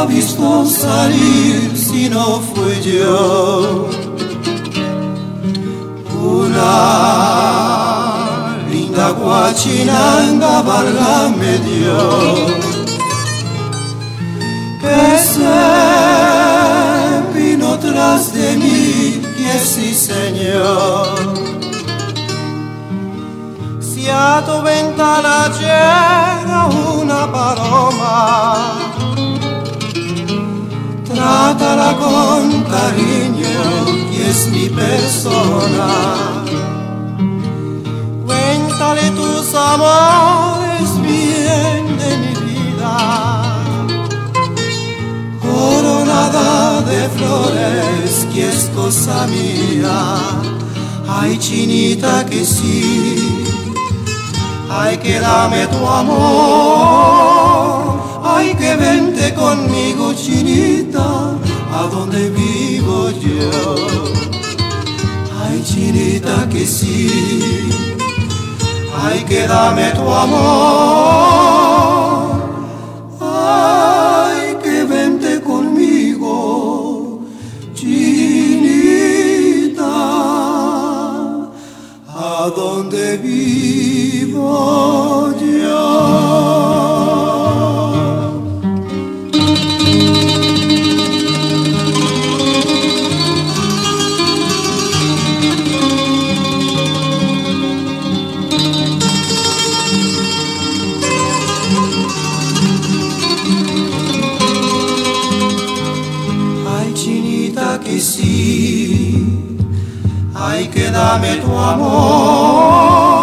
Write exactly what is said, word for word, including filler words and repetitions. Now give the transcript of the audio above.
visto salir si no fui yo? Una linda guachinanga, válgame Dios, que se vino tras de mí, que sí señor. Si a tu ventana llega una paloma, trátala con cariño, que es mi persona. Cuéntale tus amores bien de mi vida, coronada de flores, que es cosa mía. Ay, chinita, que sí. Ay, que dame tu amor, ay, que vente conmigo, chinita, a donde vivo yo. Ay, chinita, que sí, ay, que dame tu amor, ay, que vente conmigo, chinita, a donde vivo yo. Ay, chinita, que sí, ay, que dame tu amor.